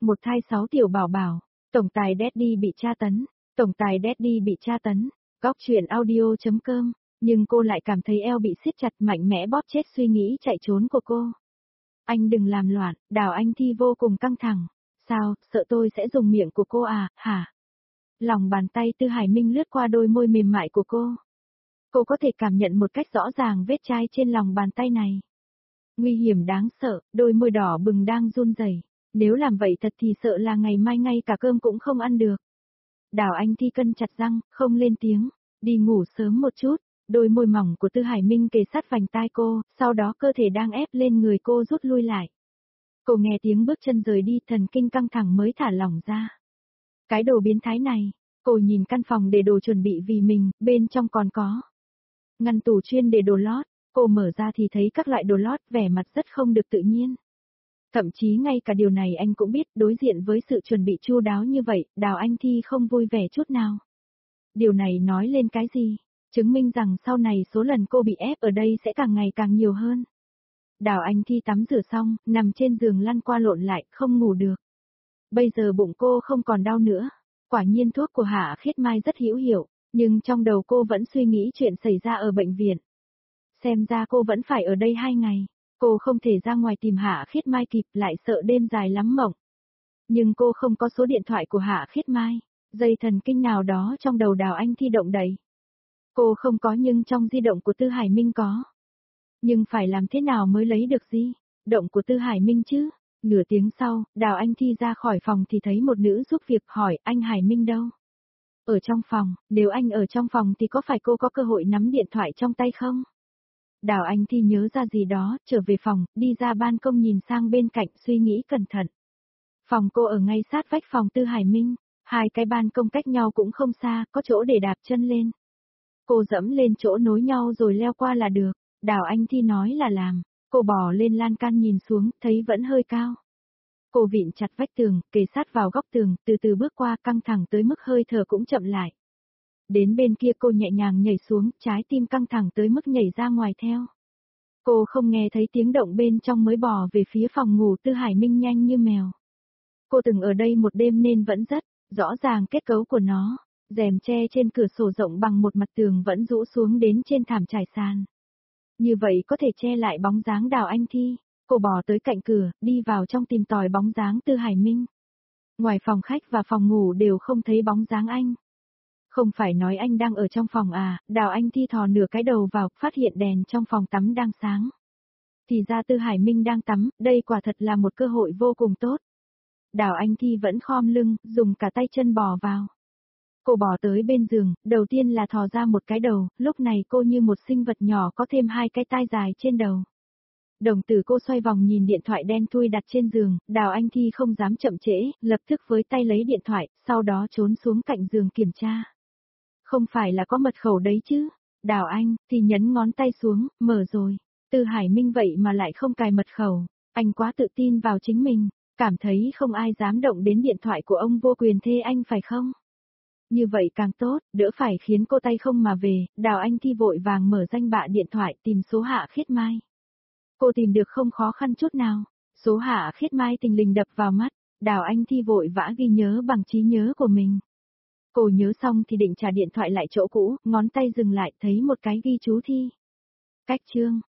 một thai 6 tiểu bảo bảo, tổng tài Daddy bị tra tấn, tổng tài Daddy bị tra tấn, góc chuyện audio.com, nhưng cô lại cảm thấy eo bị siết chặt mạnh mẽ bóp chết suy nghĩ chạy trốn của cô. Anh đừng làm loạn, Đào Anh Thi vô cùng căng thẳng. Sao, sợ tôi sẽ dùng miệng của cô à, hả? Lòng bàn tay Tư Hải Minh lướt qua đôi môi mềm mại của cô. Cô có thể cảm nhận một cách rõ ràng vết chai trên lòng bàn tay này. Nguy hiểm đáng sợ, đôi môi đỏ bừng đang run rẩy. Nếu làm vậy thật thì sợ là ngày mai ngay cả cơm cũng không ăn được. Đào Anh Thi cân chặt răng, không lên tiếng, đi ngủ sớm một chút. Đôi môi mỏng của Tư Hải Minh kề sát vành tai cô, sau đó cơ thể đang ép lên người cô rút lui lại. Cô nghe tiếng bước chân rời đi, thần kinh căng thẳng mới thả lỏng ra. Cái đồ biến thái này, cô nhìn căn phòng để đồ chuẩn bị vì mình, bên trong còn có ngăn tủ chuyên để đồ lót, cô mở ra thì thấy các loại đồ lót, vẻ mặt rất không được tự nhiên. Thậm chí ngay cả điều này anh cũng biết, đối diện với sự chuẩn bị chu đáo như vậy, Đào Anh Thi không vui vẻ chút nào. Điều này nói lên cái gì? Chứng minh rằng sau này số lần cô bị ép ở đây sẽ càng ngày càng nhiều hơn. Đào Anh Thi tắm rửa xong, nằm trên giường lăn qua lộn lại, không ngủ được. Bây giờ bụng cô không còn đau nữa. Quả nhiên thuốc của Hạ Khiết Mai rất hữu hiệu, nhưng trong đầu cô vẫn suy nghĩ chuyện xảy ra ở bệnh viện. Xem ra cô vẫn phải ở đây 2 ngày. Cô không thể ra ngoài tìm Hạ Khiết Mai kịp, lại sợ đêm dài lắm mộng. Nhưng cô không có số điện thoại của Hạ Khiết Mai. Dây thần kinh nào đó trong đầu Đào Anh Thi động đậy. Cô không có nhưng trong di động của Tư Hải Minh có. Nhưng phải làm thế nào mới lấy được di động của Tư Hải Minh chứ? Nửa tiếng sau, Đào Anh Thi ra khỏi phòng thì thấy một nữ giúp việc hỏi anh Hải Minh đâu? Ở trong phòng, nếu anh ở trong phòng thì có phải cô có cơ hội nắm điện thoại trong tay không? Đào Anh Thi nhớ ra gì đó, trở về phòng, đi ra ban công nhìn sang bên cạnh suy nghĩ cẩn thận. Phòng cô ở ngay sát vách phòng Tư Hải Minh, 2 cái ban công cách nhau cũng không xa, có chỗ để đạp chân lên. Cô dẫm lên chỗ nối nhau rồi leo qua là được, Đào Anh Thi nói là làm, cô bò lên lan can nhìn xuống, thấy vẫn hơi cao. Cô vịn chặt vách tường, kề sát vào góc tường, từ từ bước qua căng thẳng tới mức hơi thở cũng chậm lại. Đến bên kia cô nhẹ nhàng nhảy xuống, trái tim căng thẳng tới mức nhảy ra ngoài theo. Cô không nghe thấy tiếng động bên trong mới bò về phía phòng ngủ Tư Hải Minh nhanh như mèo. Cô từng ở đây một đêm nên vẫn rất rõ ràng kết cấu của nó. Rèm che trên cửa sổ rộng bằng một mặt tường vẫn rũ xuống đến trên thảm trải sàn. Như vậy có thể che lại bóng dáng Đào Anh Thi. Cô bò tới cạnh cửa, đi vào trong tìm tòi bóng dáng Tư Hải Minh. Ngoài phòng khách và phòng ngủ đều không thấy bóng dáng anh. Không phải nói anh đang ở trong phòng à? Đào Anh Thi thò nửa cái đầu vào, phát hiện đèn trong phòng tắm đang sáng. Thì ra Tư Hải Minh đang tắm, đây quả thật là một cơ hội vô cùng tốt. Đào Anh Thi vẫn khom lưng, dùng cả tay chân bò vào. Cô bò tới bên giường, đầu tiên là thò ra một cái đầu, lúc này cô như một sinh vật nhỏ có thêm 2 cái tai dài trên đầu. Đồng tử cô xoay vòng nhìn điện thoại đen thui đặt trên giường, Đào Anh Thi không dám chậm trễ, lập tức với tay lấy điện thoại, sau đó trốn xuống cạnh giường kiểm tra. Không phải là có mật khẩu đấy chứ? Đào Anh thì nhấn ngón tay xuống, mở rồi. Tư Hải Minh vậy mà lại không cài mật khẩu, anh quá tự tin vào chính mình, cảm thấy không ai dám động đến điện thoại của ông vô quyền thê anh phải không? Như vậy càng tốt, đỡ phải khiến cô tay không mà về. Đào Anh Thi vội vàng mở danh bạ điện thoại tìm số Hạ Khiết Mai. Cô tìm được không khó khăn chút nào, số Hạ Khiết Mai tình lình đập vào mắt, Đào Anh Thi vội vã ghi nhớ bằng trí nhớ của mình. Cô nhớ xong thì định trả điện thoại lại chỗ cũ, ngón tay dừng lại thấy một cái ghi chú thi. Cách chương,